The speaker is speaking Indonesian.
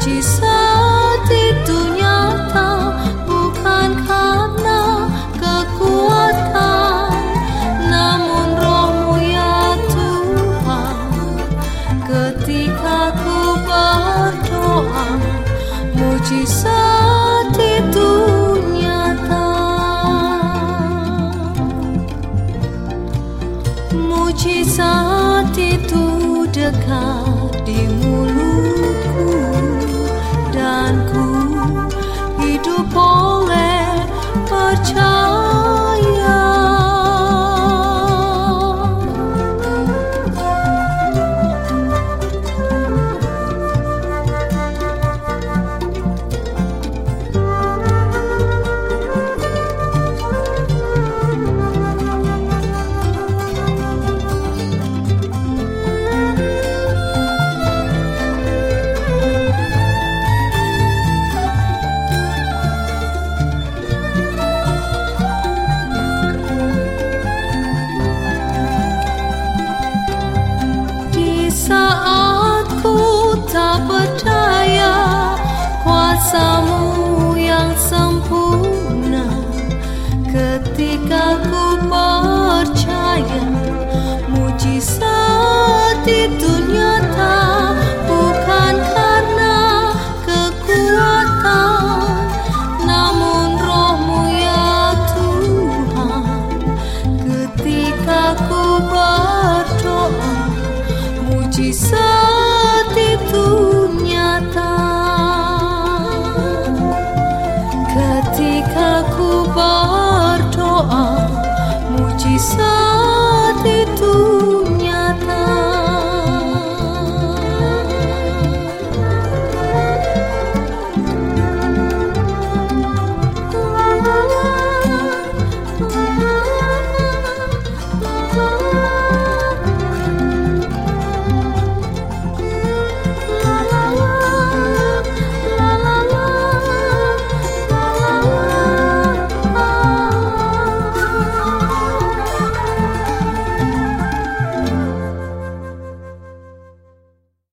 Mujizat itu nyata bukan karena kekuatan, namun Roh-Mu ya Tuhan. Ketika ku berdoa, mujizat itu nyata. Mujizat itu dekat di mulutku, dan ku hidup oleh percaya. Saat ku tak berdaya, kuasa-Mu yang sempurna. Ketika ku percaya, mujizat itu nyata bukan karena kekuatan, namun Roh-Mu ya Tuhan. Ketika ku berdoa, mujizat